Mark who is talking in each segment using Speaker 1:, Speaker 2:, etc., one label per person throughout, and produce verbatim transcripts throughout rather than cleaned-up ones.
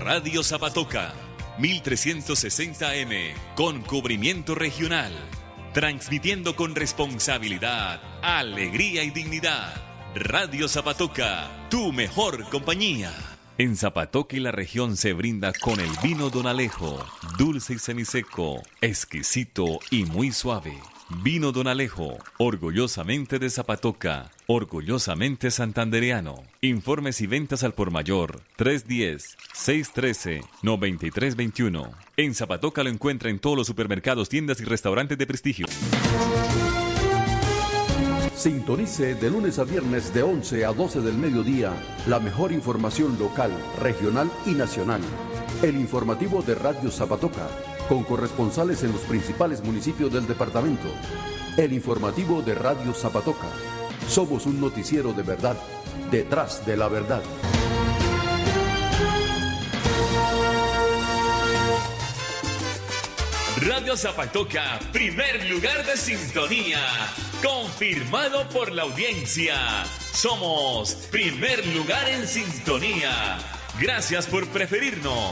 Speaker 1: Radio Zapatoca, mil trescientos sesenta A M, con cubrimiento regional, transmitiendo con responsabilidad, alegría y dignidad. Radio Zapatoca, tu mejor compañía. En Zapatoca y la región se brinda con el vino Don Alejo, dulce y semiseco, exquisito y muy suave. Vino Don Alejo, orgullosamente de Zapatoca, orgullosamente santandereano. Informes y ventas al por mayor, tres uno cero, seis uno tres, nueve tres dos uno. En Zapatoca lo encuentra en todos los supermercados, tiendas y restaurantes de prestigio.
Speaker 2: Sintonice de lunes a viernes de once a doce del mediodía la mejor información local, regional y nacional. El informativo de Radio Zapatoca, con corresponsales en los principales municipios del departamento. El informativo de Radio Zapatoca. Somos un noticiero de verdad, detrás de la verdad.
Speaker 1: Radio Zapatoca, primer lugar de sintonía, confirmado por la audiencia. Somos primer lugar en sintonía. Gracias por preferirnos.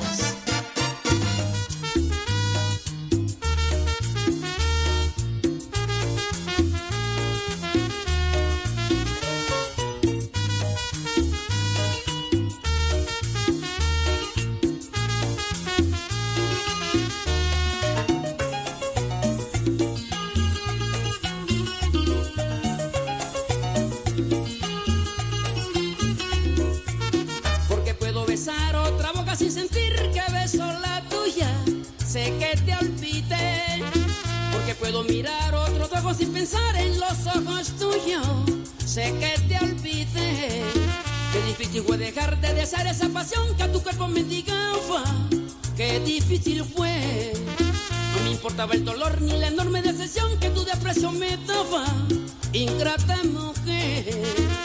Speaker 3: Sin sentir que beso la tuya, sé que te olvidé, porque puedo mirar otros ojos sin pensar en los ojos tuyos, sé que te olvidé, qué difícil fue dejar de desear esa pasión que a tu cuerpo me indicaba, qué difícil fue, no me importaba el dolor ni la enorme decepción que tu desprecio me daba, ingrata mujer.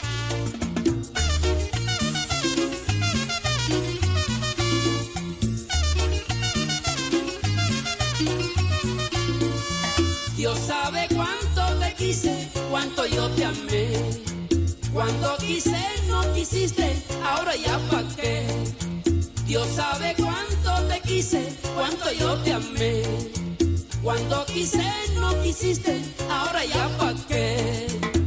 Speaker 3: Dios sabe cuánto te quise, cuánto yo te amé. Cuando quise no quisiste, ahora ya pa' qué. Dios sabe cuánto te quise, cuánto yo te amé. Cuando quise no quisiste, ahora ya pa' qué.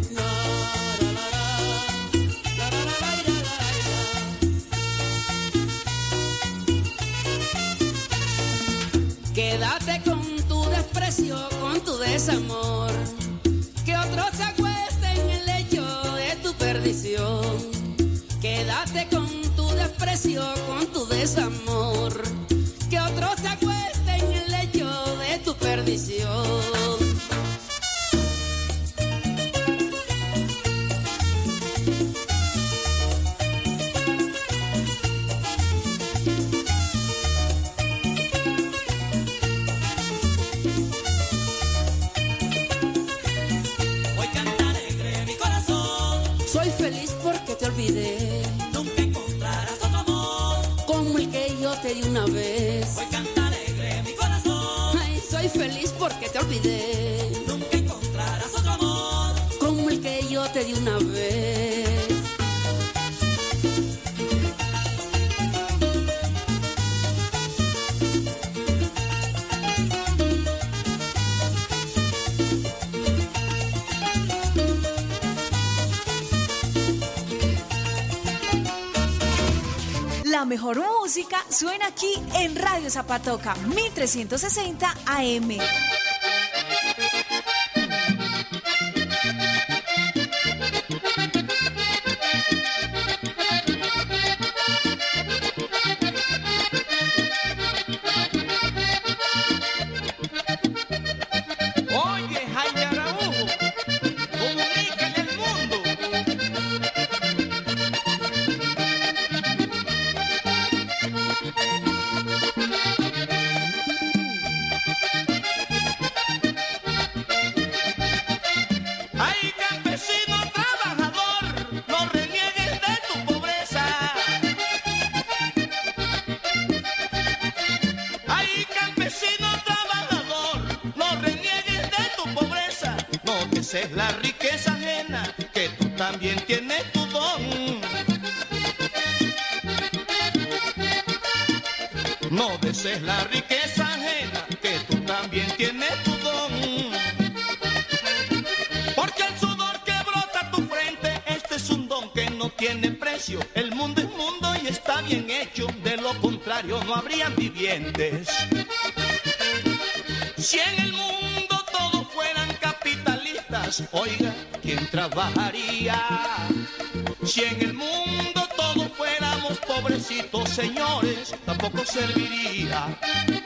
Speaker 3: Quédate con tu desprecio, con tu desamor, que otro se acueste en el lecho de tu perdición. Quédate con tu desprecio, con tu desamor, que otro se acueste en el lecho de tu perdición.
Speaker 4: Nunca encontrarás otro amor
Speaker 3: como el que yo te di una vez.
Speaker 4: Hoy canta alegre mi corazón.
Speaker 3: Ay, soy feliz porque te olvidé.
Speaker 4: Nunca encontrarás otro amor
Speaker 3: como el que yo te di una vez.
Speaker 5: La mejor música suena aquí en Radio Zapatoca, mil trescientos sesenta A M.
Speaker 6: Oye, Jaime Araújo, comunícale al mundo. Ay, campesino trabajador, no reniegues de tu pobreza. Ay, campesino trabajador, no reniegues de tu pobreza. No desees la riqueza ajena, que tú también tienes tu don. conoces la riqueza ajena, que tú también tienes tu don. Porque el sudor que brota a tu frente, este es un don que no tiene precio. El mundo es mundo y está bien hecho, de lo contrario no habrían vivientes. Si en el mundo todos fueran capitalistas, oiga, ¿quién trabajaría? Si en el mundo todos fuéramos pobrecitos, señores, tampoco serviría.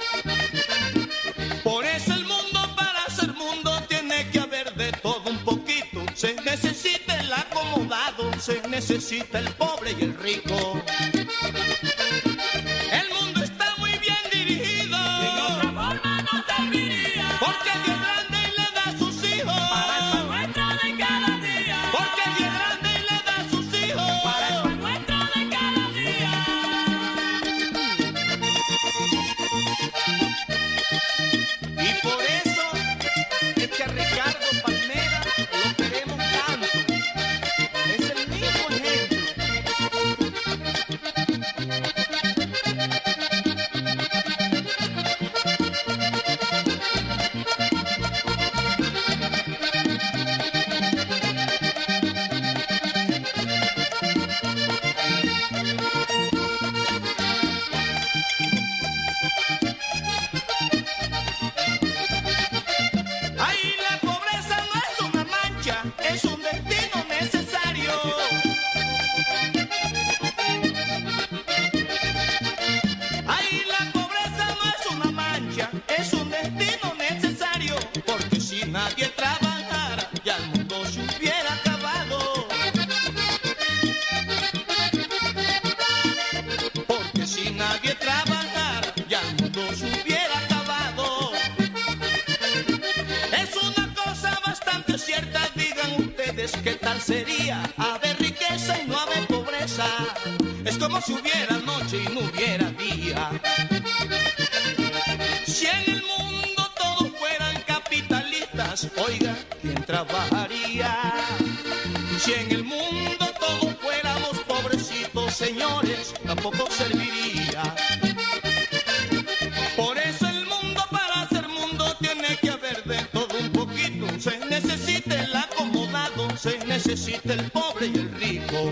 Speaker 6: Por eso el mundo, para ser mundo, tiene que haber de todo un poquito. Se necesita el acomodado, se necesita el pobre y el rico. El mundo está muy bien dirigido.
Speaker 4: De otra forma no serviría.
Speaker 6: Porque Dios grande y le da a sus hijos.
Speaker 4: Para el pan nuestro de cada día.
Speaker 6: Porque Dios grande y le da a sus hijos.
Speaker 4: Para el pan nuestro de cada día.
Speaker 6: Y por eso es que a Ricardo Palmera lo queremos tanto. Es el mismo ejemplo. Ahí la pobreza no es una mancha, es un destino necesario. Ahí la pobreza no es una mancha, es un destino necesario. Porque si nadie trabajara, ya el mundo se hubiera acabado. Porque si nadie trabajara, ya el mundo se hubiera acabado. Es una cosa bastante cierta, digan ustedes qué tal sería haber riqueza y no haber pobreza. Es como si hubiera noche y no hubiera día. Si en el mundo todos fueran capitalistas, oiga, ¿quién trabajaría? Si en el mundo todos fuéramos pobrecitos, señores, tampoco serviría. Por eso el mundo, para ser mundo, tiene que haber de todo un poquito. Se necesita el acomodado, se necesita el pobre y el rico.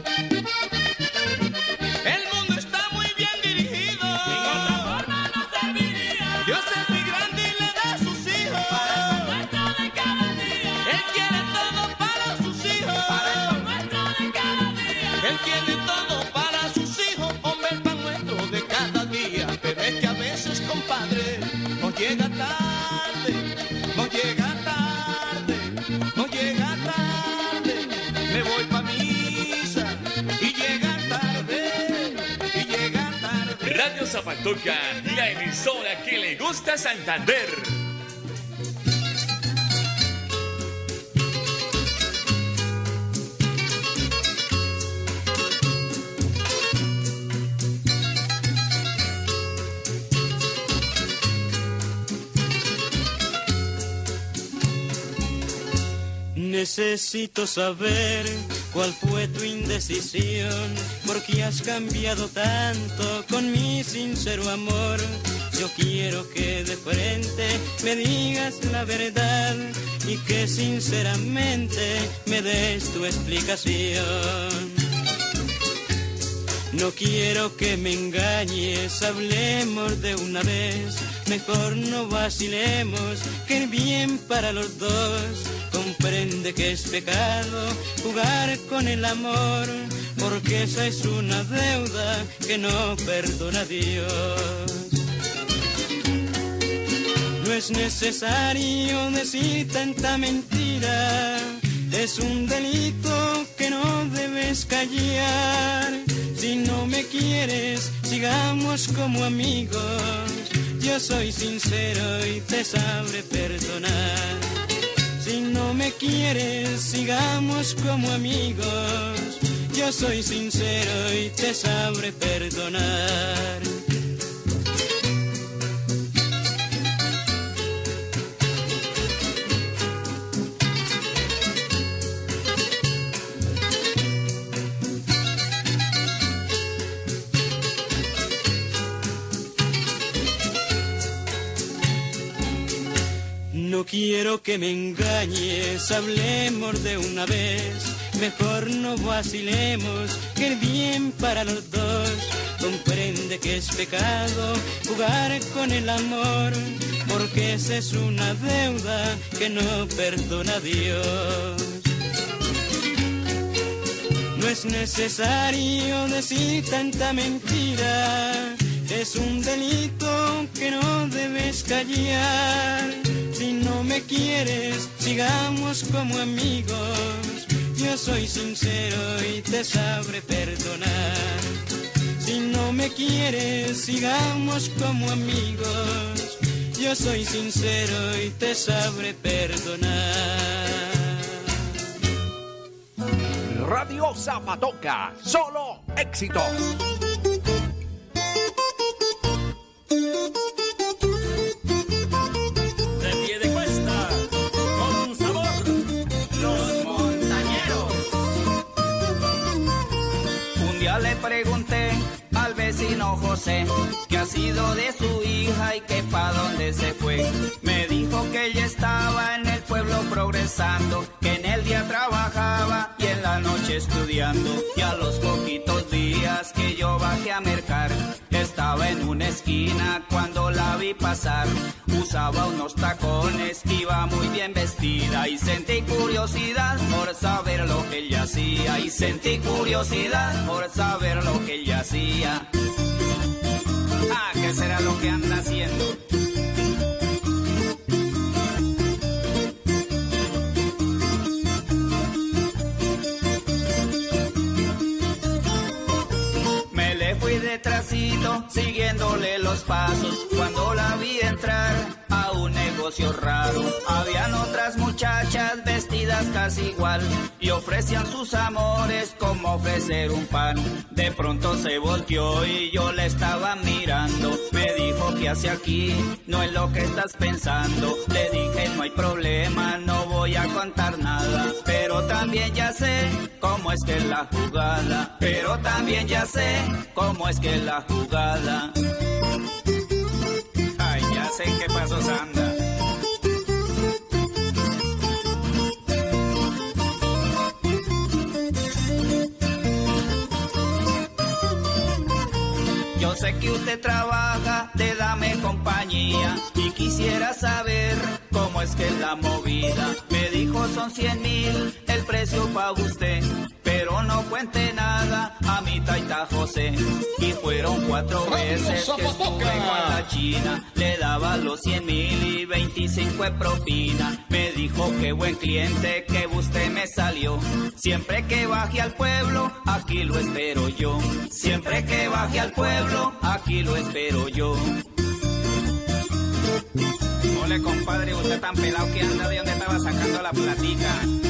Speaker 6: El mundo está muy bien dirigido.
Speaker 4: De otra forma no serviría.
Speaker 6: Dios es muy grande y le da a sus hijos.
Speaker 4: Para el pan nuestro de cada día.
Speaker 6: Él quiere todo para sus hijos.
Speaker 4: Para el pan nuestro de cada día.
Speaker 6: Él tiene todo para sus hijos, hombre, el pan nuestro de cada día. Pero es que a veces, compadre, nos llega tarde, nos llega tarde, nos llega tarde. Me voy pa' misa y llega tarde, y llega tarde.
Speaker 1: Radio Zapatoca, la emisora que le gusta a Santander.
Speaker 7: Necesito saber cuál fue tu indecisión, porque has cambiado tanto con mi sincero amor. Yo quiero que de frente me digas la verdad y que sinceramente me des tu explicación. No quiero que me engañes, hablemos de una vez. Mejor no vacilemos, que el bien para los dos. Comprende que es pecado jugar con el amor, porque esa es una deuda que no perdona Dios. No es necesario decir tanta mentira, es un delito que no debes callar. Si no me quieres, sigamos como amigos. Yo soy sincero y te sabré perdonar. Si no me quieres, sigamos como amigos. Yo soy sincero y te sabré perdonar. no quiero que me engañes, hablemos de una vez. Mejor no vacilemos, que el bien para los dos. Comprende que es pecado jugar con el amor, porque esa es una deuda que no perdona Dios. No es necesario decir tanta mentira, es un delito que no debes callar. Si no me quieres, sigamos como amigos. Yo soy sincero y te sabré perdonar. Si no me quieres, sigamos como amigos. Yo soy sincero y te sabré perdonar.
Speaker 8: Radio Zapatoca, solo éxitos.
Speaker 4: De pie de cuesta, con sabor, los montañeros.
Speaker 9: Un día le pregunté al vecino José qué ha sido de su hija y que pa' dónde se fue. Me dijo que ella estaba en el pueblo progresando, que en el día trabajaba y en la noche estudiando. Y a los poquitos días que yo bajé a mercar, estaba en una esquina cuando la vi pasar. Usaba unos tacones, iba muy bien vestida y sentí curiosidad por saber lo que ella hacía. Y sentí curiosidad por saber lo que ella hacía. Ah, ¿qué será lo que anda haciendo? Me le fui detrásito, siguiéndole los pasos, cuando la vi entrar a un negocio raro. Habían otras muchachas vestidas casi igual y ofrecían sus amores como ofrecer un pan. De pronto se volteó y yo la estaba mirando. Me dijo, ¿qué hace aquí? No es lo que estás pensando. Le dije, no hay problema, no voy a contar nada, pero también ya sé cómo es que es la jugada. Pero también ya sé cómo es que es la jugada. Ay, ya sé en qué pasos anda. Yo sé que usted trabaja de Dame Compañía y quisiera saber cómo es que es la movida. Me dijo son cien mil el precio pa' usted, pero no cuente nada a mi taita José. Y fueron cuatro veces que estuve con la china, le daba los cien mil y veinticinco de propina. Me dijo qué buen cliente que usted me salió. Siempre que baje al pueblo, aquí lo espero yo. Siempre que baje al pueblo, aquí lo espero yo. Ole, compadre, usted tan pelado que anda, ¿de dónde estaba sacando la platica?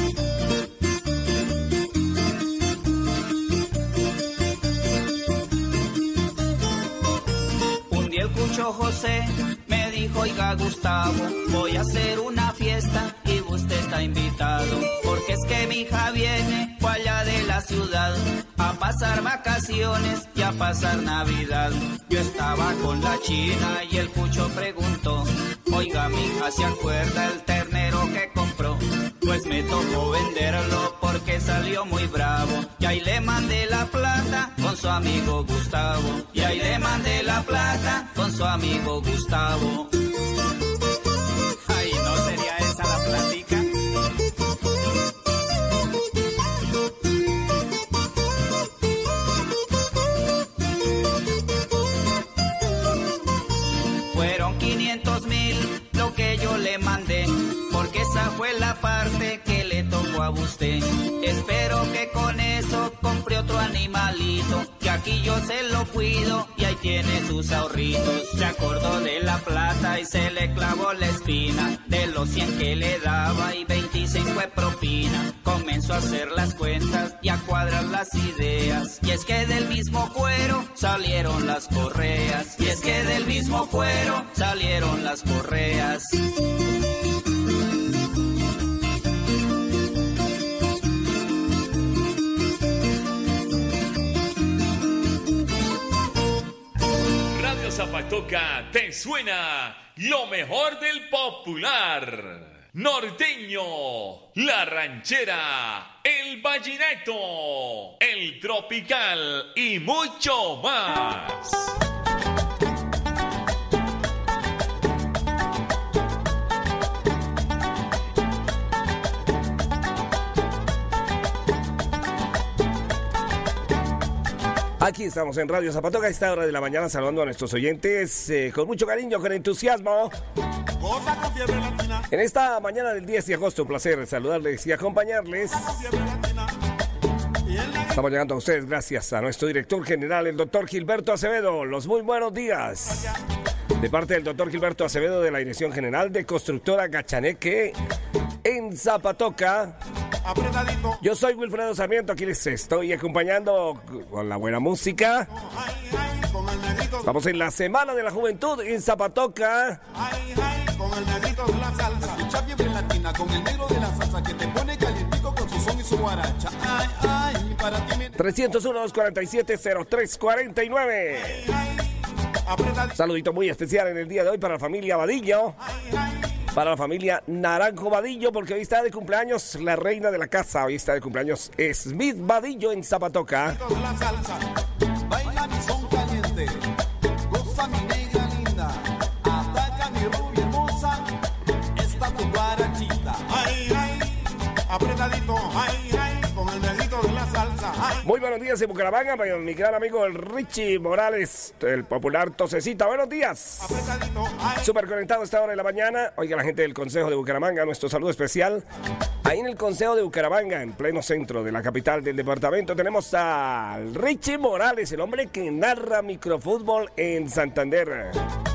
Speaker 9: Un día el cucho José me dijo, oiga Gustavo, voy a hacer una fiesta y usted está invitado, porque es que mi hija viene pa' allá de la ciudad a pasar vacaciones y a pasar Navidad. Yo estaba con la china y el cucho preguntó, oiga mi hija, ¿se acuerda el ternero que compró? Pues me tocó venderlo porque salió muy bravo. Y ahí le mandé la plata con su amigo Gustavo. Y ahí le mandé la plata con su amigo Gustavo. Ay, ¿no sería esa la platica? Fueron quinientos mil lo que yo le mandé, porque esa fue la parte que le tocó a usted. Espero que con eso compre otro animalito, que aquí yo se lo cuido y ahí tiene sus ahorritos. Se acordó de la plata y se le clavó la espina, de los cien que le daba y veinticinco de propina. Comenzó a hacer las cuentas y a cuadrar las ideas, y es que del mismo cuero salieron las correas. Y es que del mismo cuero salieron las correas.
Speaker 1: Zapatoca te suena lo mejor del popular, norteño, la ranchera, el vallenato, el tropical y mucho más.
Speaker 10: Aquí estamos en Radio Zapatoca a esta hora de la mañana saludando a nuestros oyentes eh, con mucho cariño, con entusiasmo. En esta mañana del diez de agosto, un placer saludarles y acompañarles. Estamos llegando a ustedes gracias a nuestro director general, el doctor Gilberto Acevedo. Los muy buenos días. De parte del doctor Gilberto Acevedo de la Dirección General de Constructora Gachaneque en Zapatoca. Yo soy Wilfredo Sarmiento, aquí les estoy acompañando con la buena música. Estamos en la Semana de la Juventud en Zapatoca.
Speaker 11: Con el negrito de la salsa, escucha bien latina, con el negro de la salsa que te pone calientico con su son y su guaracha. Ay, ay, para ti me...
Speaker 10: tres cero uno, dos cuatro siete, cero tres cuatro nueve. Saludito muy especial en el día de hoy para la familia Vadillo. Para la familia Naranjo Vadillo, porque hoy está de cumpleaños la reina de la casa. Hoy está de cumpleaños Smith Vadillo en Zapatoca.
Speaker 11: Baila mi son caliente, goza mi negra linda, ataca mi rubia hermosa, esta tu guarachita. Ay, ay, apretadito, ay, ay, con el negrito de la salsa. Ay.
Speaker 10: Muy buenos días en Bucaramanga, mi gran amigo el Richie Morales, el popular Tosecita. Buenos días. Súper conectado a esta hora de la mañana. Oiga, la gente del Consejo de Bucaramanga, nuestro saludo especial. Ahí en el Consejo de Bucaramanga, en pleno centro de la capital del departamento, tenemos al Richie Morales, el hombre que narra microfútbol en Santander.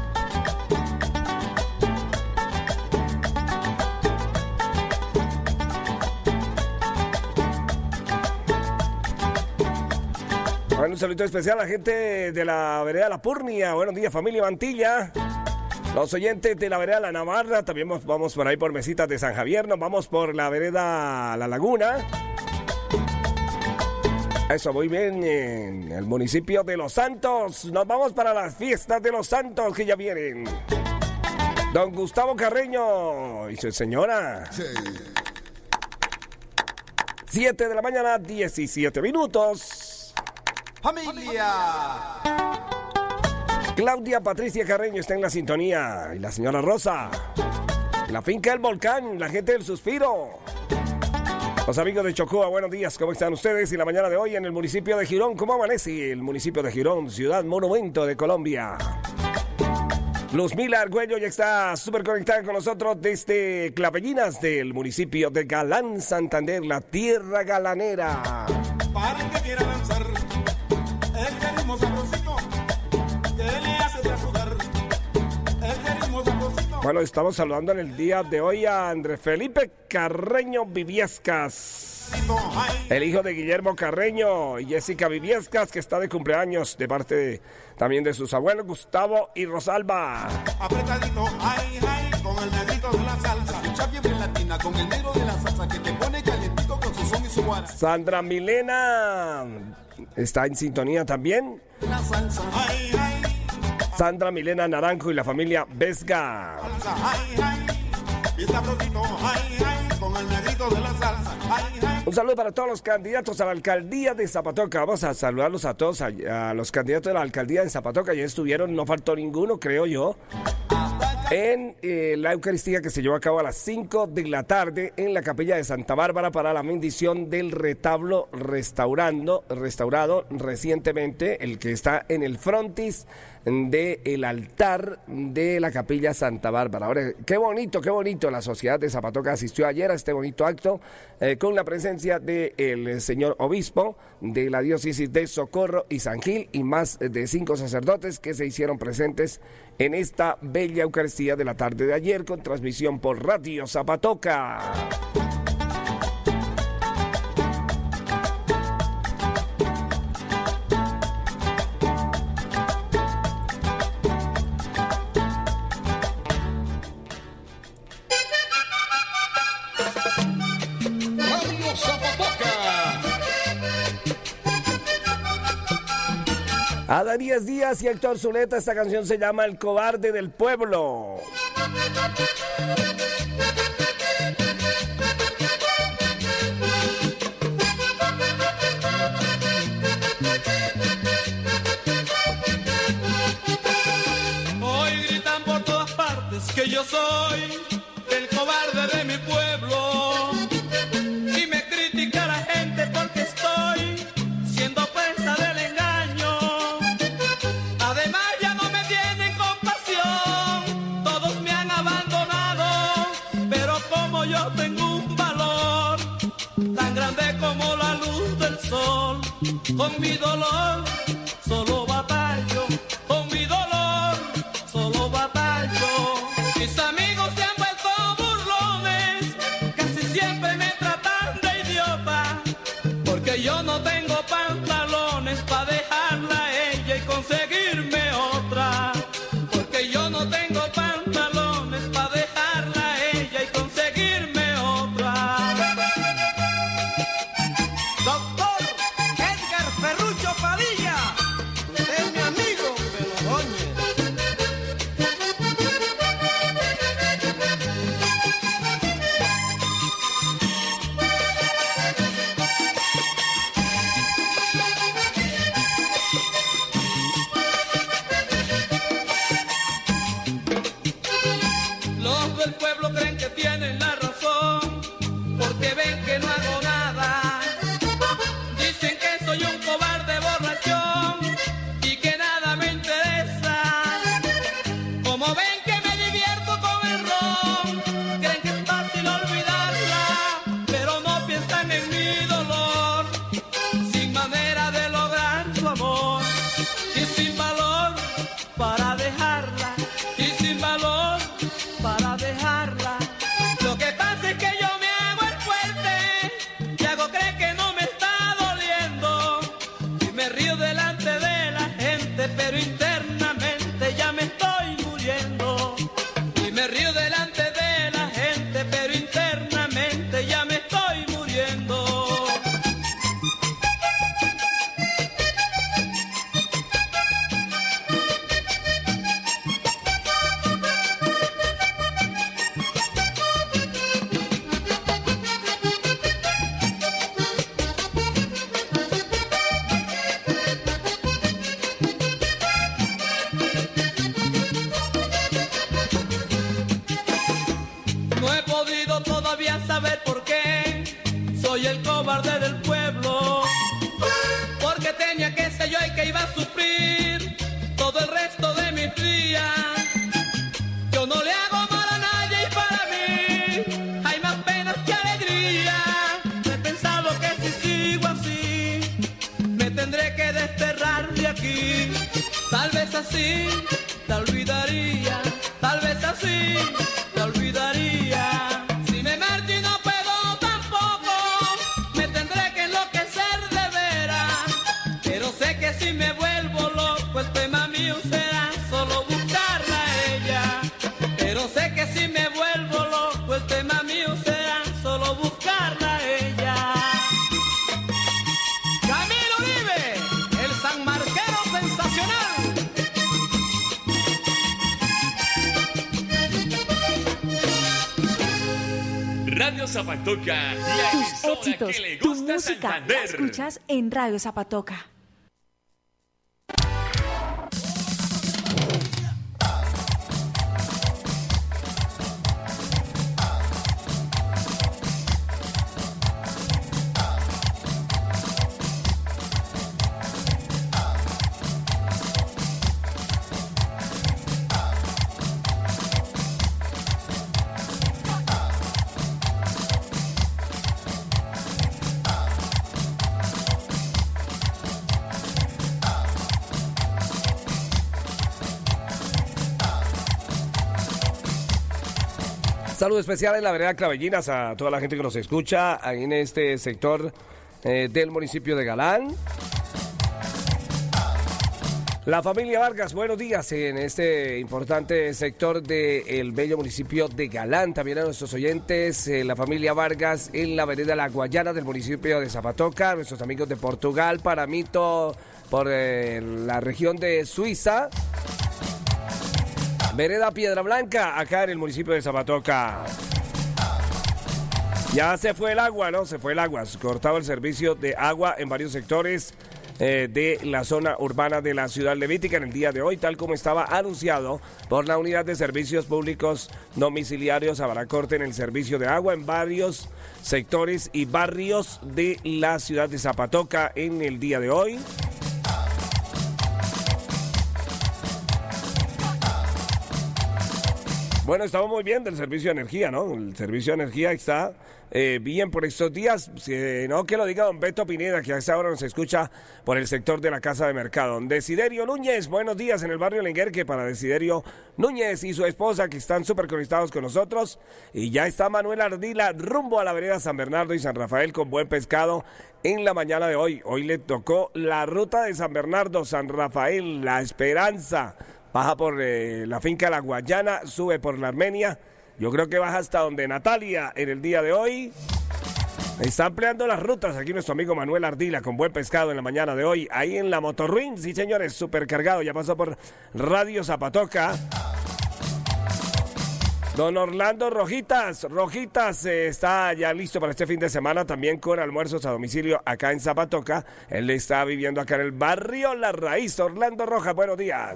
Speaker 10: Bueno, un saludo especial a la gente de la vereda La Purnia. Buenos días, familia Mantilla. Los oyentes de la vereda La Navarra. También vamos por ahí por Mesitas de San Javier. Nos vamos por la vereda La Laguna. Eso, muy bien. En el municipio de Los Santos. Nos vamos para las fiestas de Los Santos que ya vienen. Don Gustavo Carreño y su señora. Sí. siete de la mañana, diecisiete minutos.
Speaker 11: ¡Familia!
Speaker 10: Claudia Patricia Carreño está en la sintonía. Y la señora Rosa. La finca del Volcán, la gente del Suspiro. Los amigos de Chocoa, buenos días. ¿Cómo están ustedes? Y la mañana de hoy en el municipio de Girón. ¿Cómo amanece el municipio de Girón? Ciudad monumento de Colombia. Luzmila Argüello ya está súper conectada con nosotros desde Clavellinas del municipio de Galán, Santander, la tierra galanera.
Speaker 11: Para el que quiera lanzar el ritmo sabrosito, que le hace de sudar. El ritmo sabrosito.
Speaker 10: Bueno, estamos saludando en el día de hoy a Andrés Felipe Carreño Viviescas, el hijo de Guillermo Carreño y Jessica Viviescas, que está de cumpleaños de parte de, también de sus abuelos Gustavo y Rosalba.
Speaker 11: Apretadito, ay, ay, con el negrito de la salsa. Escucha bien latina, con el negro de la salsa que te pone calientico con su son y su guara.
Speaker 10: Sandra Milena está en sintonía también.
Speaker 11: La salsa, ay, ay.
Speaker 10: Sandra Milena Naranjo y la familia Vesga.
Speaker 11: Salsa, ay, ay. Y sabrosito, ay, ay, con el negrito de la salsa, ay, ay.
Speaker 10: Un saludo para todos los candidatos a la alcaldía de Zapatoca. Vamos a saludarlos a todos, a, a los candidatos de la alcaldía de Zapatoca. Ya estuvieron, no faltó ninguno, creo yo, en eh, la Eucaristía que se llevó a cabo a las cinco de la tarde en la capilla de Santa Bárbara para la bendición del retablo restaurando, restaurado recientemente, el que está en el frontis del altar de la capilla Santa Bárbara. Ahora, qué bonito, qué bonito. La sociedad de Zapatoca asistió ayer a este bonito acto eh, con la presencia del señor obispo de la diócesis de Socorro y San Gil y más de cinco sacerdotes que se hicieron presentes en esta bella Eucaristía de la tarde de ayer con transmisión por Radio Zapatoca. A Darías Díaz y Héctor Zuleta, esta canción se llama El Cobarde del Pueblo.
Speaker 6: Hoy gritan por todas partes que yo soy el cobarde de mi pueblo y me critica la gente porque estoy siendo presa del engaño. Además ya no me tienen compasión, todos me han abandonado, pero como yo tengo un valor tan grande como la luz del sol, con mi dolor solo batallo, con mi dolor solo batallo. Mis amigos se han vuelto burlones, casi siempre me tratan de idiota, porque yo no tengo pantalones para dejarla a ella y conseguirme otra, porque yo no tengo pantalones para dejarla a ella y conseguirme otra.
Speaker 11: Doctor Edgar Ferrucho Padilla, es mi amigo Belodóñez.
Speaker 6: Los del pueblo creen que tienen la razón, porque ven que no hago nada. Dicen que soy un cobarde borrachón y que nada me interesa. Como ven que me divierto con el ron, creen que es fácil olvidarla, pero no piensan en mi dolor. Sin manera de lograr su amor y sin valor para dejarla, y sin valor para dejarla. Lo que pasa es que yo me hago el fuerte y hago creer que no me está doliendo y me río delante de la gente, pero internamente ya me estoy muriendo. Y me río delante de la gente, pero internamente ya me estoy muriendo. No he podido todavía saber por qué soy el cobarde del pueblo, porque tenía que ser yo el que iba a sufrir todo el resto de mis días. Yo no le hago mal a nadie y para mí hay más penas que alegría. He pensado que si sigo así me tendré que desterrar de aquí. Tal vez así te olvidaría, tal vez así te olvidaría. Si me marcho y no puedo tampoco, me tendré que enloquecer de veras. Pero sé que si me vuelvo loco, el tema mío será solo buscarla a ella. Pero sé que si me vuelvo loco, el tema mío será solo buscarla a ella. Camilo Uribe, el sanmarquero sensacional.
Speaker 1: Radio Zapatoca, la
Speaker 5: Tus
Speaker 1: emisora
Speaker 5: éxitos,
Speaker 1: que le
Speaker 5: tu
Speaker 1: gusta
Speaker 5: música, la
Speaker 1: Santander.
Speaker 5: escuchas en Radio Zapatoca.
Speaker 10: Saludo especial en la vereda Clavellinas a toda la gente que nos escucha ahí en este sector eh, del municipio de Galán. La familia Vargas, buenos días en este importante sector del bello municipio de Galán. También a nuestros oyentes, eh, la familia Vargas en la vereda La Guayana del municipio de Zapatoca, nuestros amigos de Portugal, Paramito, por eh, la región de Suiza. Vereda Piedra Blanca, acá en el municipio de Zapatoca. Ya se fue el agua, ¿no? Se fue el agua. Cortado el servicio de agua en varios sectores eh, de la zona urbana de la ciudad levítica en el día de hoy, tal como estaba anunciado por la Unidad de Servicios Públicos Domiciliarios. Habrá corte en el servicio de agua en varios sectores y barrios de la ciudad de Zapatoca en el día de hoy. Bueno, estamos muy bien del servicio de energía, ¿no? El servicio de energía está eh, bien por estos días. Eh, no que lo diga don Beto Pineda, que a esta hora nos escucha por el sector de la Casa de Mercado. Don Desiderio Núñez, buenos días en el barrio Lenguerque para Desiderio Núñez y su esposa, que están súper conectados con nosotros. Y ya está Manuel Ardila rumbo a la vereda San Bernardo y San Rafael con buen pescado en la mañana de hoy. Hoy le tocó la ruta de San Bernardo, San Rafael, La Esperanza. Baja por eh, la finca La Guayana, sube por la Armenia. Yo creo que baja hasta donde Natalia en el día de hoy. Está ampliando las rutas aquí nuestro amigo Manuel Ardila con buen pescado en la mañana de hoy. Ahí en la Motorruin, sí señores, súper cargado. Ya pasó por Radio Zapatoca. Don Orlando Rojitas, Rojitas eh, está ya listo para este fin de semana, también con almuerzos a domicilio acá en Zapatoca. Él está viviendo acá en el barrio La Raíz. Orlando Rojas, buenos días.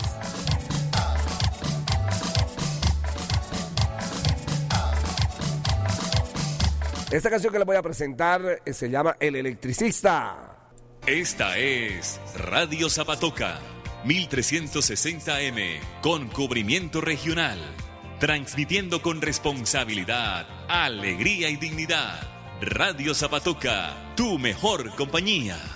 Speaker 10: Esta canción que les voy a presentar eh, se llama El Electricista.
Speaker 1: Esta es Radio Zapatoca, mil trescientos sesenta eme, con cubrimiento regional. Transmitiendo con responsabilidad, alegría y dignidad. Radio Zapatoca, tu mejor compañía.